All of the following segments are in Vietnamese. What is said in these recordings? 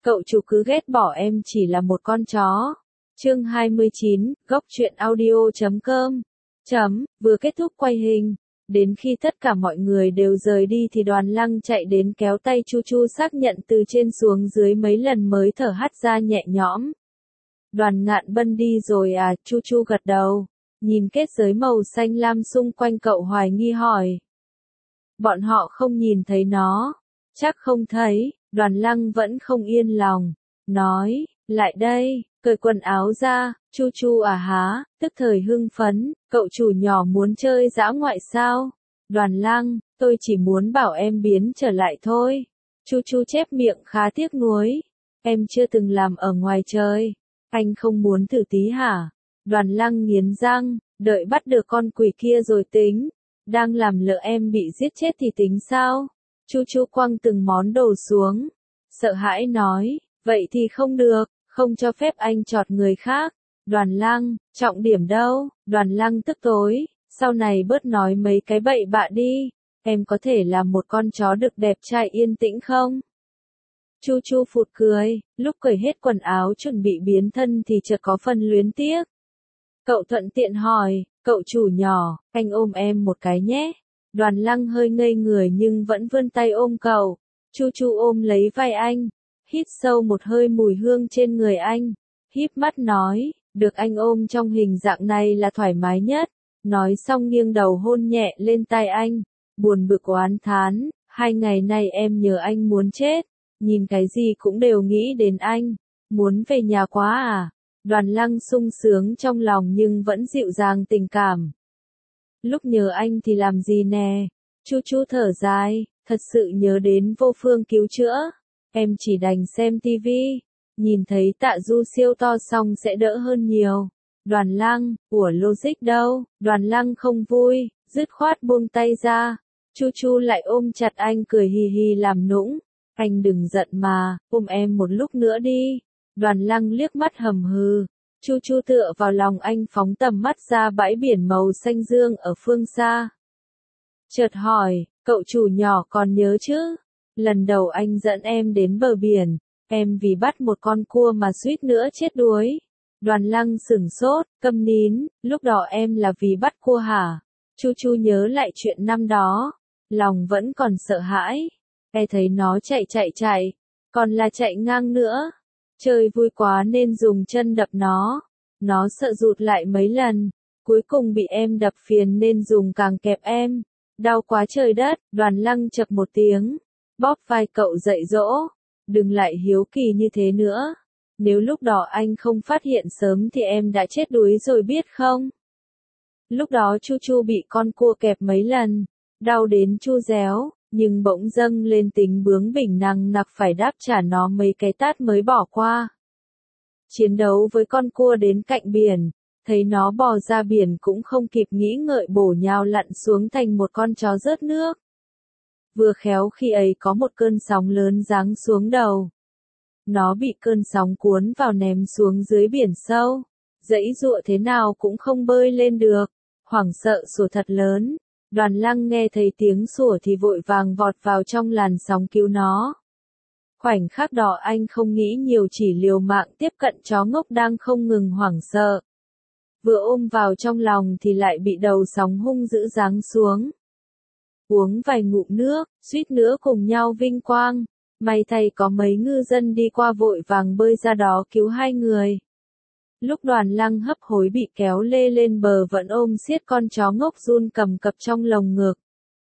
Cậu chủ cứ ghét bỏ em chỉ là một con chó. Chương 29, góc truyện audio.com. Vừa kết thúc quay hình. Đến khi tất cả mọi người đều rời đi thì Đoàn Lăng chạy đến kéo tay Chu Chu xác nhận từ trên xuống dưới mấy lần mới thở hắt ra nhẹ nhõm. Đoàn Ngạn Bân đi rồi à? Chu Chu gật đầu. Nhìn kết giới màu xanh lam xung quanh cậu hoài nghi hỏi. Bọn họ không nhìn thấy nó. Chắc không thấy. Đoàn Lăng vẫn không yên lòng. Nói, lại đây, cởi quần áo ra. Chu Chu à há, tức thời hưng phấn. Cậu chủ nhỏ muốn chơi dã ngoại sao? Đoàn Lăng, tôi chỉ muốn bảo em biến trở lại thôi. Chu Chu chép miệng khá tiếc nuối. Em chưa từng làm ở ngoài trời. Anh không muốn thử tí hả? Đoàn Lăng nghiến răng, đợi bắt được con quỷ kia rồi tính. Đang làm lỡ em bị giết chết thì tính sao? Chu Chu quăng từng món đồ xuống. Sợ hãi nói, vậy thì không được, không cho phép anh chọt người khác. Đoàn Lăng, trọng điểm đâu? Đoàn Lăng tức tối, sau này bớt nói mấy cái bậy bạ đi. Em có thể là một con chó đực đẹp trai yên tĩnh không? Chu Chu phụt cười, lúc cởi hết quần áo chuẩn bị biến thân thì chợt có phần luyến tiếc. Cậu thuận tiện hỏi, cậu chủ nhỏ, anh ôm em một cái nhé. Đoàn Lăng hơi ngây người nhưng vẫn vươn tay ôm cậu. Chu Chu ôm lấy vai anh, hít sâu một hơi mùi hương trên người anh, híp mắt nói, được anh ôm trong hình dạng này là thoải mái nhất. Nói xong nghiêng đầu hôn nhẹ lên tai anh, buồn bực oán thán, 2 ngày nay em nhớ anh muốn chết, nhìn cái gì cũng đều nghĩ đến anh, muốn về nhà quá à. Đoàn Lăng sung sướng trong lòng nhưng vẫn dịu dàng tình cảm. Lúc nhớ anh thì làm gì nè? Chu Chu thở dài, thật sự nhớ đến vô phương cứu chữa. Em chỉ đành xem tivi, nhìn thấy Tạ Du siêu to xong sẽ đỡ hơn nhiều. Đoàn Lăng, của logic đâu? Đoàn Lăng không vui, dứt khoát buông tay ra. Chu Chu lại ôm chặt anh cười hì hì làm nũng. Anh đừng giận mà, ôm em một lúc nữa đi. Đoàn Lăng liếc mắt hầm hừ. Chu Chu tựa vào lòng anh phóng tầm mắt ra bãi biển màu xanh dương ở phương xa. Chợt hỏi, cậu chủ nhỏ còn nhớ chứ? Lần đầu anh dẫn em đến bờ biển, em vì bắt một con cua mà suýt nữa chết đuối. Đoàn Lăng sửng sốt, câm nín, lúc đó em là vì bắt cua hả? Chu Chu nhớ lại chuyện năm đó, lòng vẫn còn sợ hãi. Em thấy nó chạy, còn là chạy ngang nữa. Chơi vui quá nên dùng chân đập nó sợ rụt lại mấy lần, cuối cùng bị em đập phiền nên dùng càng kẹp em. Đau quá trời đất. Đoàn Lăng chập một tiếng, bóp vai cậu dạy dỗ, đừng lại hiếu kỳ như thế nữa. Nếu lúc đó anh không phát hiện sớm thì em đã chết đuối rồi biết không? Lúc đó Chu Chu bị con cua kẹp mấy lần, đau đến chu réo, nhưng bỗng dâng lên tính bướng bỉnh nằng nặc phải đáp trả nó mấy cái tát mới bỏ qua. Chiến đấu với con cua đến cạnh biển, thấy nó bò ra biển cũng không kịp nghĩ ngợi bổ nhào lặn xuống thành một con chó rớt nước. Vừa khéo khi ấy có một cơn sóng lớn giáng xuống đầu. Nó bị cơn sóng cuốn vào ném xuống dưới biển sâu, giãy giụa thế nào cũng không bơi lên được, hoảng sợ sủa thật lớn. Đoàn Lăng nghe thấy tiếng sủa thì vội vàng vọt vào trong làn sóng cứu nó. Khoảnh khắc đó anh không nghĩ nhiều chỉ liều mạng tiếp cận chó ngốc đang không ngừng hoảng sợ. Vừa ôm vào trong lòng thì lại bị đầu sóng hung dữ giáng xuống. Uống vài ngụm nước, suýt nữa cùng nhau vinh quang. May thay có mấy ngư dân đi qua vội vàng bơi ra đó cứu 2 người. Lúc Đoàn Lăng hấp hối bị kéo lê lên bờ vẫn ôm siết con chó ngốc run cầm cập trong lồng ngực.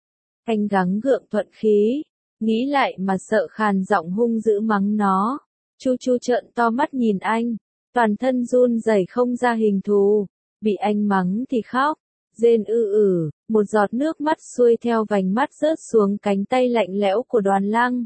Anh gắng gượng thuận khí, nghĩ lại mà sợ khàn giọng hung dữ mắng nó. Chu Chu trợn to mắt nhìn anh, toàn thân run rẩy không ra hình thù, bị anh mắng thì khóc, rên một giọt nước mắt xuôi theo vành mắt rớt xuống cánh tay lạnh lẽo của Đoàn Lăng.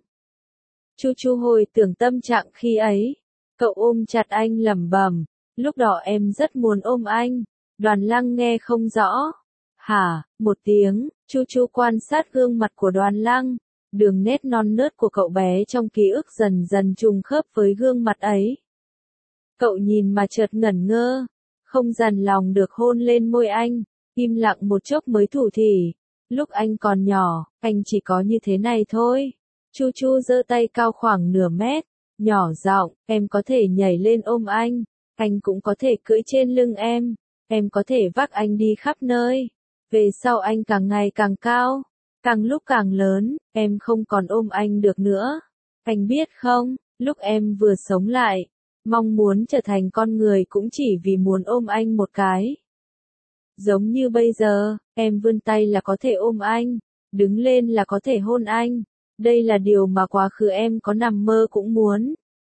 Chu Chu hồi tưởng tâm trạng khi ấy, cậu ôm chặt anh lẩm bẩm, lúc đó em rất muốn ôm anh. Đoàn Lăng nghe không rõ. Hả? Một tiếng. Chu Chu quan sát gương mặt của Đoàn Lăng, đường nét non nớt của cậu bé trong ký ức dần dần trùng khớp với gương mặt ấy. Cậu nhìn mà chợt ngẩn ngơ, không dằn lòng được hôn lên môi anh, im lặng một chốc mới thủ thỉ, lúc anh còn nhỏ, anh chỉ có như thế này thôi. Chu Chu giơ tay cao khoảng nửa mét, nhỏ giọng, em có thể nhảy lên ôm anh cũng có thể cưỡi trên lưng em có thể vác anh đi khắp nơi. Về sau anh càng ngày càng cao, càng lúc càng lớn, em không còn ôm anh được nữa. Anh biết không, lúc em vừa sống lại, mong muốn trở thành con người cũng chỉ vì muốn ôm anh một cái. Giống như bây giờ, em vươn tay là có thể ôm anh, đứng lên là có thể hôn anh. Đây là điều mà quá khứ em có nằm mơ cũng muốn.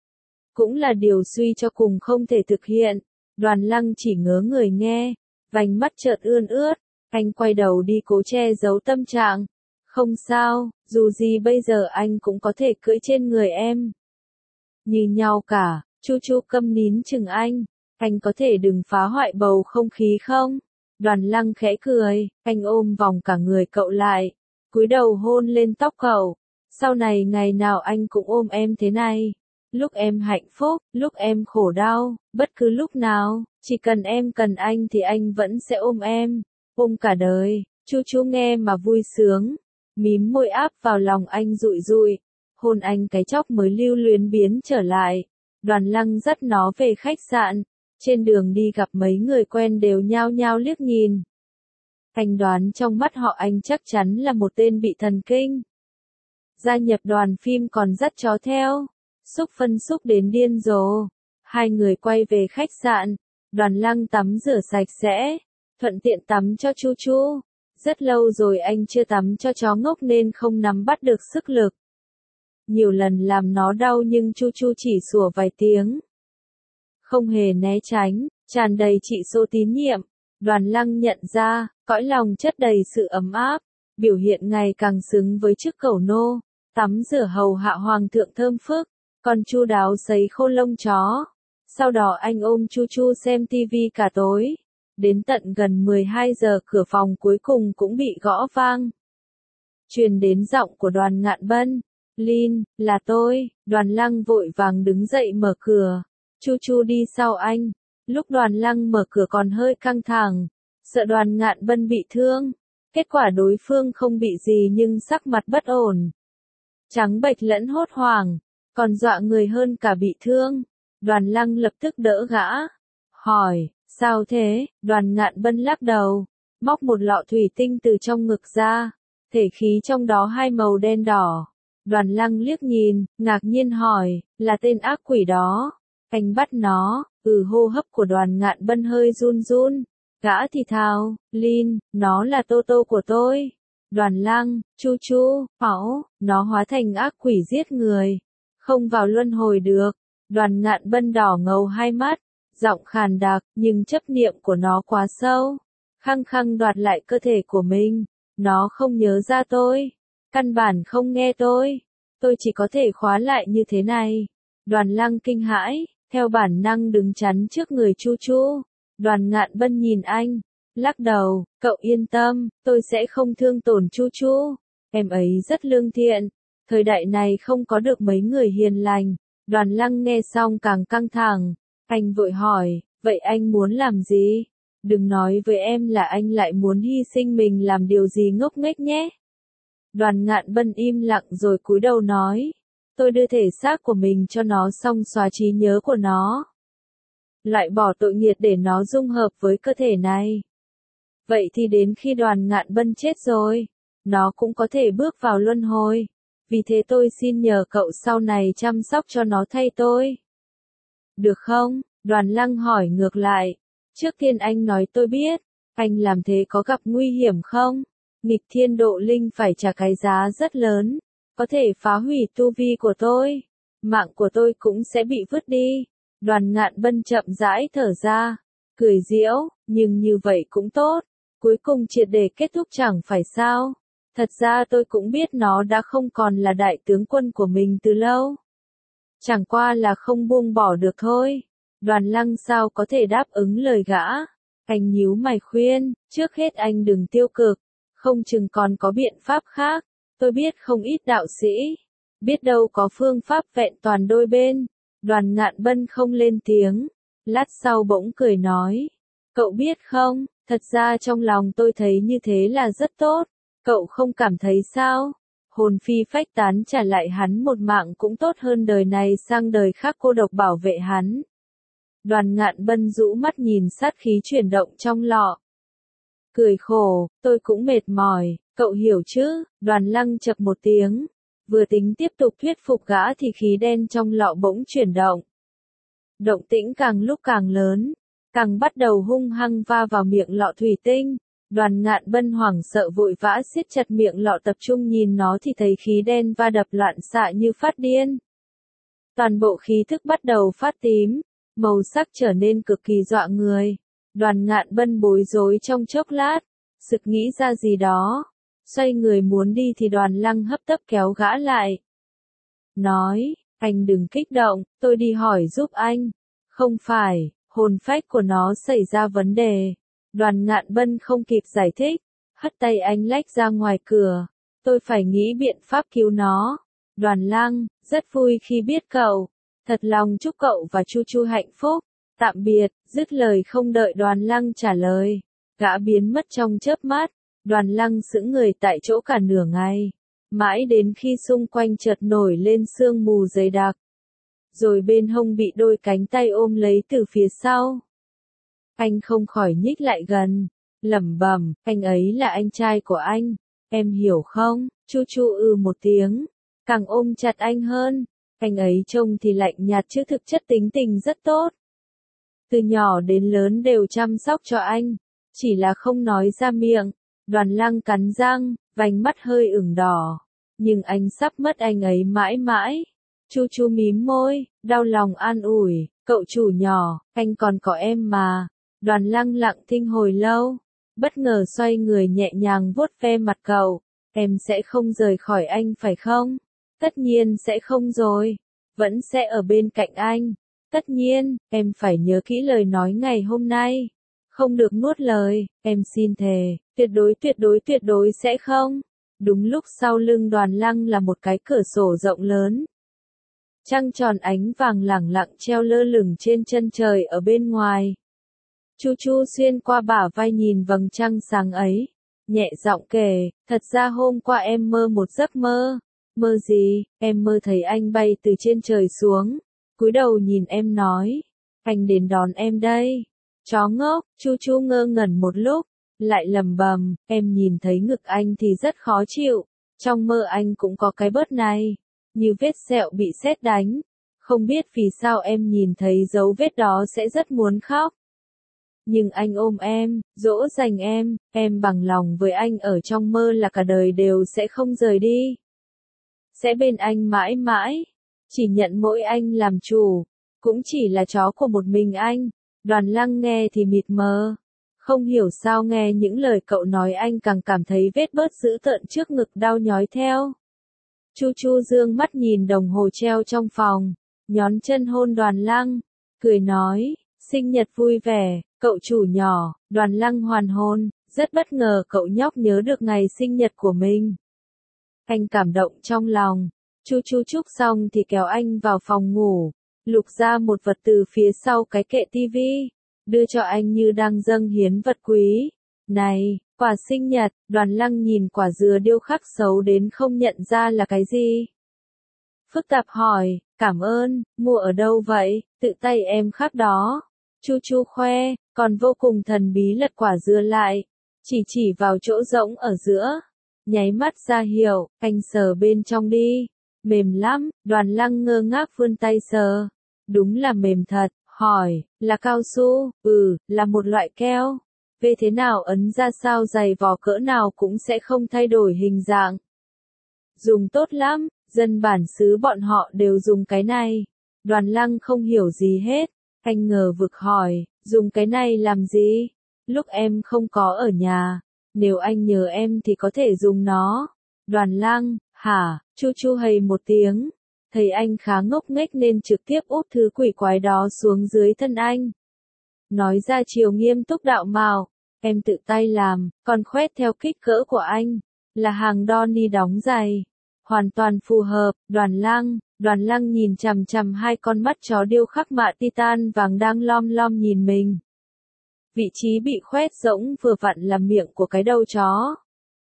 Cũng là điều suy cho cùng không thể thực hiện. Đoàn Lăng chỉ ngớ người nghe, vành mắt chợt ươn ướt, anh quay đầu đi cố che giấu tâm trạng. Không sao, dù gì bây giờ anh cũng có thể cưỡi trên người em. Như nhau cả, Chu Chu câm nín chừng anh có thể đừng phá hoại bầu không khí không? Đoàn Lăng khẽ cười, anh ôm vòng cả người cậu lại, cúi đầu hôn lên tóc cậu. Sau này ngày nào anh cũng ôm em thế này. Lúc em hạnh phúc, lúc em khổ đau, bất cứ lúc nào, chỉ cần em cần anh thì anh vẫn sẽ ôm em. Ôm cả đời. Chu Chu nghe mà vui sướng, mím môi áp vào lòng anh dụi dụi, hôn anh cái chóp mới lưu luyến biến trở lại. Đoàn Lăng dắt nó về khách sạn, trên đường đi gặp mấy người quen đều nhao nhao liếc nhìn. Anh đoán trong mắt họ anh chắc chắn là một tên bị thần kinh. Gia nhập đoàn phim còn dắt chó theo, xúc phân xúc đến điên rồ. Hai người quay về khách sạn, Đoàn Lăng tắm rửa sạch sẽ, thuận tiện tắm cho Chu Chu. Rất lâu rồi anh chưa tắm cho chó ngốc nên không nắm bắt được sức lực. Nhiều lần làm nó đau nhưng Chu Chu chỉ sủa vài tiếng. Không hề né tránh, tràn đầy trị số tín nhiệm. Đoàn Lăng nhận ra, cõi lòng chất đầy sự ấm áp, biểu hiện ngày càng xứng với chức cẩu nô. Tắm rửa hầu hạ hoàng thượng thơm phức, còn chu đáo sấy khô lông chó. Sau đó anh ôm Chu Chu xem tivi cả tối. Đến tận gần 12 giờ cửa phòng cuối cùng cũng bị gõ vang. Truyền đến giọng của Đoàn Ngạn Bân. Lin, là tôi. Đoàn Lăng vội vàng đứng dậy mở cửa. Chu Chu đi sau anh. Lúc Đoàn Lăng mở cửa còn hơi căng thẳng, sợ Đoàn Ngạn Bân bị thương. Kết quả đối phương không bị gì nhưng sắc mặt bất ổn. Trắng bệch lẫn hốt hoảng, còn dọa người hơn cả bị thương. Đoàn Lăng lập tức đỡ gã. Hỏi, sao thế? Đoàn Ngạn Bân lắc đầu, móc một lọ thủy tinh từ trong ngực ra. Thể khí trong đó hai màu đen đỏ. Đoàn Lăng liếc nhìn, ngạc nhiên hỏi, là tên ác quỷ đó. Anh bắt nó. Hô hấp của Đoàn Ngạn Bân hơi run run. Gã thì thào, Lin, nó là Tô Tô của tôi. Đoàn Lăng, Chu Chu, nó hóa thành ác quỷ giết người. Không vào luân hồi được. Đoàn Ngạn Bân đỏ ngầu hai mắt, giọng khàn đặc, nhưng chấp niệm của nó quá sâu. Khăng khăng đoạt lại cơ thể của mình. Nó không nhớ ra tôi. Căn bản không nghe tôi. Tôi chỉ có thể khóa lại như thế này. Đoàn Lăng kinh hãi, theo bản năng đứng chắn trước người Chu Chu. Đoàn Ngạn Bân nhìn anh, lắc đầu, cậu yên tâm, tôi sẽ không thương tổn Chu Chu. Em ấy rất lương thiện. Thời đại này không có được mấy người hiền lành. Đoàn Lăng nghe xong càng căng thẳng. Anh vội hỏi, vậy anh muốn làm gì? Đừng nói với em là anh lại muốn hy sinh mình làm điều gì ngốc nghếch nhé. Đoàn Ngạn Bân im lặng rồi cúi đầu nói. Tôi đưa thể xác của mình cho nó xong xóa trí nhớ của nó. Loại bỏ tội nghiệt để nó dung hợp với cơ thể này. Vậy thì đến khi Đoàn Ngạn Bân chết rồi, nó cũng có thể bước vào luân hồi. Vì thế tôi xin nhờ cậu sau này chăm sóc cho nó thay tôi. Được không? Đoàn Lăng hỏi ngược lại. Trước tiên anh nói tôi biết, anh làm thế có gặp nguy hiểm không? Nghịch thiên độ linh phải trả cái giá rất lớn, có thể phá hủy tu vi của tôi. Mạng của tôi cũng sẽ bị vứt đi. Đoàn Ngạn Bân chậm rãi thở ra, cười giễu, nhưng như vậy cũng tốt. Cuối cùng triệt để kết thúc chẳng phải sao? Thật ra tôi cũng biết nó đã không còn là đại tướng quân của mình từ lâu. Chẳng qua là không buông bỏ được thôi. Đoàn Lăng sao có thể đáp ứng lời gã. Anh nhíu mày khuyên, trước hết anh đừng tiêu cực, không chừng còn có biện pháp khác. Tôi biết không ít đạo sĩ, biết đâu có phương pháp vẹn toàn đôi bên. Đoàn Ngạn Bân không lên tiếng, lát sau bỗng cười nói. Cậu biết không, thật ra trong lòng tôi thấy như thế là rất tốt. Cậu không cảm thấy sao? hồn phi phách tán trả lại hắn một mạng cũng tốt hơn đời này sang đời khác cô độc bảo vệ hắn. Đoàn Ngạn Bân rũ mắt nhìn sát khí chuyển động trong lọ. Cười khổ, tôi cũng mệt mỏi, cậu hiểu chứ, Đoàn Lăng chập một tiếng. Vừa tính tiếp tục thuyết phục gã thì khí đen trong lọ bỗng chuyển động. Động tĩnh càng lúc càng lớn, càng bắt đầu hung hăng va vào miệng lọ thủy tinh. Đoàn Ngạn Bân hoảng sợ vội vã siết chặt miệng lọ tập trung nhìn nó thì thấy khí đen va đập loạn xạ như phát điên. Toàn bộ khí thức bắt đầu phát tím, màu sắc trở nên cực kỳ dọa người. Đoàn Ngạn Bân bối rối trong chốc lát, sực nghĩ ra gì đó. Xoay người muốn đi thì Đoàn Lăng hấp tấp kéo gã lại. Nói, anh đừng kích động, tôi đi hỏi giúp anh. Không phải, hồn phách của nó xảy ra vấn đề. Đoàn Ngạn Bân không kịp giải thích, hất tay anh lách ra ngoài cửa. Tôi phải nghĩ biện pháp cứu nó. Đoàn Lăng, rất vui khi biết cậu. Thật lòng chúc cậu và Chu Chu hạnh phúc. Tạm biệt, dứt lời không đợi Đoàn Lăng trả lời. Gã biến mất trong chớp mắt. Đoàn Lăng sững người tại chỗ cả nửa ngày. Mãi đến khi xung quanh chợt nổi lên sương mù dày đặc. Rồi bên hông bị đôi cánh tay ôm lấy từ phía sau. Anh không khỏi nhích lại gần, lẩm bẩm, anh ấy là anh trai của anh, em hiểu không? Chu Chu một tiếng, càng ôm chặt anh hơn. Anh ấy trông thì lạnh nhạt chứ thực chất tính tình rất tốt. Từ nhỏ đến lớn đều chăm sóc cho anh, chỉ là không nói ra miệng. Đoàn Lăng cắn răng, vành mắt hơi ửng đỏ, nhưng anh sắp mất anh ấy mãi mãi. Chu Chu mím môi, đau lòng an ủi, cậu chủ nhỏ, anh còn có em mà. Đoàn Lăng lặng thinh hồi lâu, bất ngờ xoay người nhẹ nhàng vuốt ve mặt cậu. Em sẽ không rời khỏi anh phải không? Tất nhiên sẽ không rồi. Vẫn sẽ ở bên cạnh anh. Tất nhiên, em phải nhớ kỹ lời nói ngày hôm nay. Không được nuốt lời, em xin thề, tuyệt đối sẽ không. Đúng lúc sau lưng Đoàn Lăng là một cái cửa sổ rộng lớn. Trăng tròn ánh vàng lẳng lặng treo lơ lửng trên chân trời ở bên ngoài. Chu Chu xuyên qua bả vai nhìn vầng trăng sáng ấy, nhẹ giọng kể, thật ra hôm qua em mơ một giấc mơ. Mơ gì? Em mơ thấy anh bay từ trên trời xuống, cúi đầu nhìn em nói, anh đến đón em đây. Chó ngốc, Chu Chu ngơ ngẩn một lúc, lại lẩm bẩm, em nhìn thấy ngực anh thì rất khó chịu, trong mơ anh cũng có cái bớt này, như vết sẹo bị sét đánh. Không biết vì sao em nhìn thấy dấu vết đó sẽ rất muốn khóc. Nhưng anh ôm em, dỗ dành em bằng lòng với anh ở trong mơ là cả đời đều sẽ không rời đi. Sẽ bên anh mãi mãi, chỉ nhận mỗi anh làm chủ, cũng chỉ là chó của một mình anh. Đoàn Lăng nghe thì mịt mờ, không hiểu sao nghe những lời cậu nói anh càng cảm thấy vết bớt dữ tợn trước ngực đau nhói theo. Chu Chu dương mắt nhìn đồng hồ treo trong phòng, nhón chân hôn Đoàn Lăng, cười nói, sinh nhật vui vẻ, cậu chủ nhỏ. Đoàn Lăng hoàn hồn, rất bất ngờ cậu nhóc nhớ được ngày sinh nhật của mình. Anh cảm động trong lòng, Chu Chu chúc xong thì kéo anh vào phòng ngủ, lục ra một vật từ phía sau cái kệ tivi, đưa cho anh như đang dâng hiến vật quý. Này, quà sinh nhật. Đoàn Lăng nhìn quả dừa điêu khắc xấu đến không nhận ra là cái gì. Phức tạp hỏi, cảm ơn, mua ở đâu vậy? Tự tay em khắc đó. Chu Chu khoe, còn vô cùng thần bí lật quả dừa lại, chỉ vào chỗ rỗng ở giữa, nháy mắt ra hiệu, anh sờ bên trong đi, mềm lắm. Đoàn Lăng ngơ ngác vươn tay sờ, đúng là mềm thật. Hỏi, là cao su? Là một loại keo. Về thế nào ấn ra sao dày vò cỡ nào cũng sẽ không thay đổi hình dạng. Dùng tốt lắm, dân bản xứ bọn họ đều dùng cái này. Đoàn Lăng không hiểu gì hết, anh ngờ vực hỏi, dùng cái này làm gì? Lúc em không có ở nhà, nếu anh nhớ em thì có thể dùng nó. Đoàn Lăng, hả? Chu Chu hầy một tiếng. Thấy anh khá ngốc nghếch nên trực tiếp úp thứ quỷ quái đó xuống dưới thân anh. Nói ra chiều nghiêm túc đạo mạo, em tự tay làm, còn khoét theo kích cỡ của anh, là hàng đo ni đóng giày. Hoàn toàn phù hợp. Đoàn Lăng nhìn chằm chằm hai con mắt chó điêu khắc mạ titan vàng đang lom lom nhìn mình. Vị trí bị khoét rỗng vừa vặn là miệng của cái đầu chó.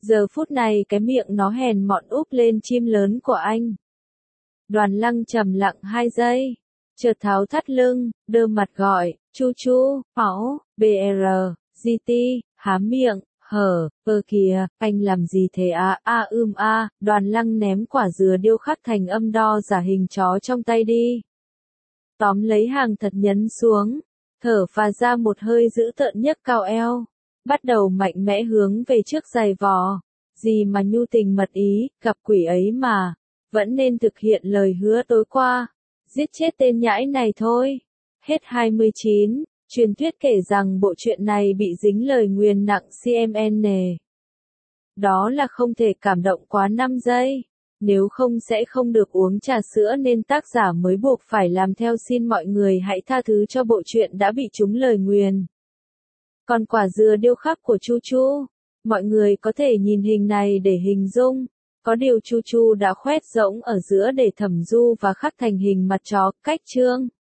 Giờ phút này cái miệng nó hèn mọn úp lên chim lớn của anh. Đoàn Lăng trầm lặng 2 giây, chợt tháo thắt lưng, đơ mặt gọi, chu chu, máu, BR, GT, há miệng, hở, kìa, anh làm gì thế Đoàn Lăng ném quả dừa điêu khắc thành âm đo giả hình chó trong tay đi. Tóm lấy hàng thật nhấn xuống, thở phà ra một hơi dữ tợn nhấc cao eo, bắt đầu mạnh mẽ hướng về trước giày vò. Gì mà nhu tình mật ý, gặp quỷ ấy mà, vẫn nên thực hiện lời hứa tối qua, giết chết tên nhãi này thôi. Hết 29, truyền thuyết kể rằng bộ truyện này bị dính lời nguyền nặng CMN. Đó là không thể cảm động quá 5 giây. Nếu không sẽ không được uống trà sữa nên tác giả mới buộc phải làm theo. Xin mọi người hãy tha thứ cho bộ truyện đã bị trúng lời nguyền. Còn quả dừa điêu khắc của Chu Chu, mọi người có thể nhìn hình này để hình dung. Có điều Chu Chu đã khoét rỗng ở giữa để thẩm du và khắc thành hình mặt chó, cách chương.